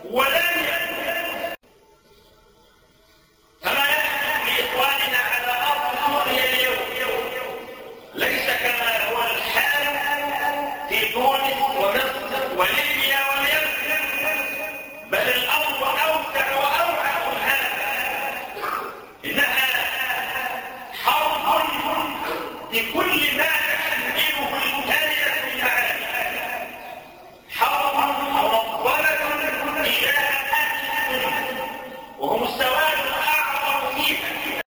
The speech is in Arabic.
ولن فما يحدث لإخواننا على أرض سوريا اليوم ليس كما هو الحال في تونس ومصر وليبيا واليمن، بل الأمر أوسع وأوعى من هذا. إنها حرب بكل ما تحمله الكلمة من معاني، حرب موصلة إلى أهل السنة وهم السواء